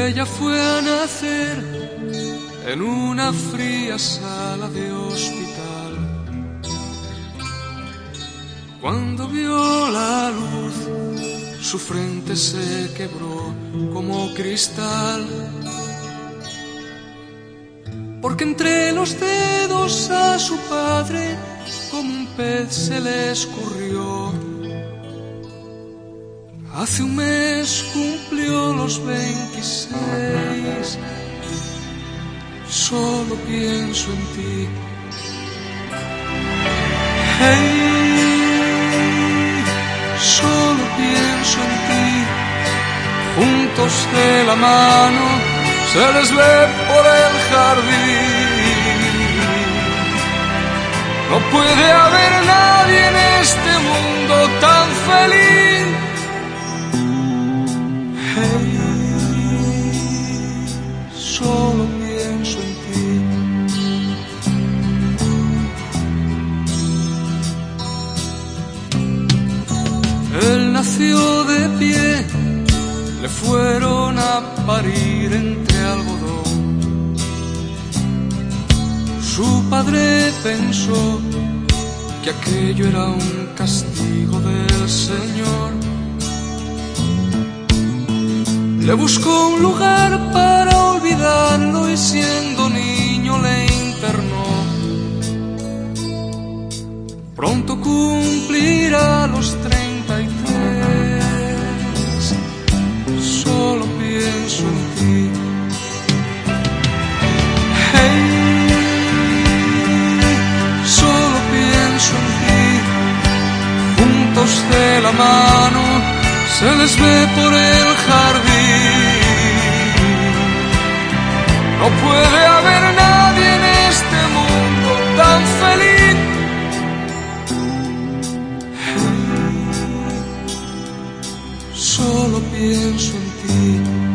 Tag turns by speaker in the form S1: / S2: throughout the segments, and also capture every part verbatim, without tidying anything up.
S1: Ella fue a nacer en una fría sala de hospital. Cuando vio la luz, su frente se quebró como cristal, porque entre los dedos a su padre como un pez se le escurrió. Hace un mes cumplió los veintiséis. Solo pienso en ti. Hey, solo pienso en ti. Juntos de la mano se les ve por el jardín. No puede haber nadie en este mundo tan feliz. Hey, solo pienso en ti. Él nació de pie, le fueron a parir entre algodón. Su padre pensó que aquello era un castigo del Señor. Le buscó un lugar para olvidarlo y siendo niño le internó. Pronto cumplirá los treinta y tres. Solo pienso en ti. Hey, solo pienso en ti. Juntos de la mano se les ve por el jardín. No puede haber nadie en este mundo tan feliz. Solo pienso en ti.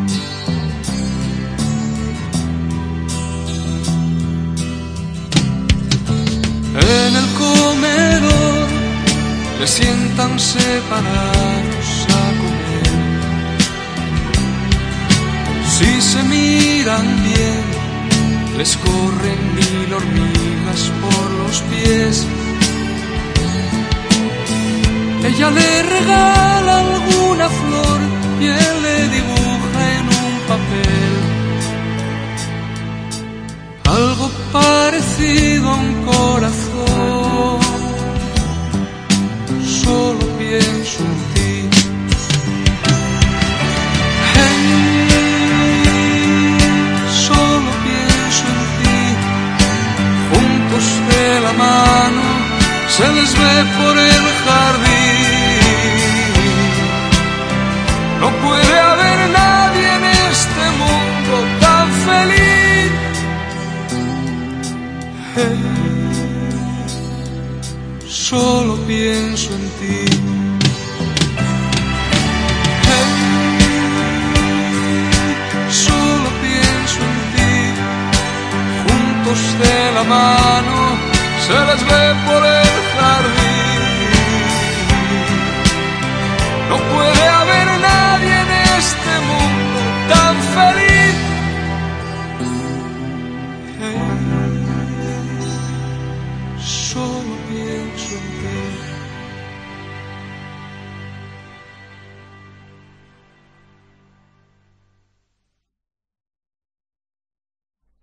S1: En el comedor le sientan separados a comer. Si se miran bien, les corren mil hormigas por los pies. Ella le regala alguna flor y él le dibuja en un papel algo parecido a un corazón. Solo pienso en ti. Hey, solo pienso en ti. Juntos de la mano se les ve por el jardín. No puede haber nadie en este mundo tan feliz. Hey, solo pienso en ti. Hey, solo pienso en ti. Juntos de la mano se les ve por el jardín.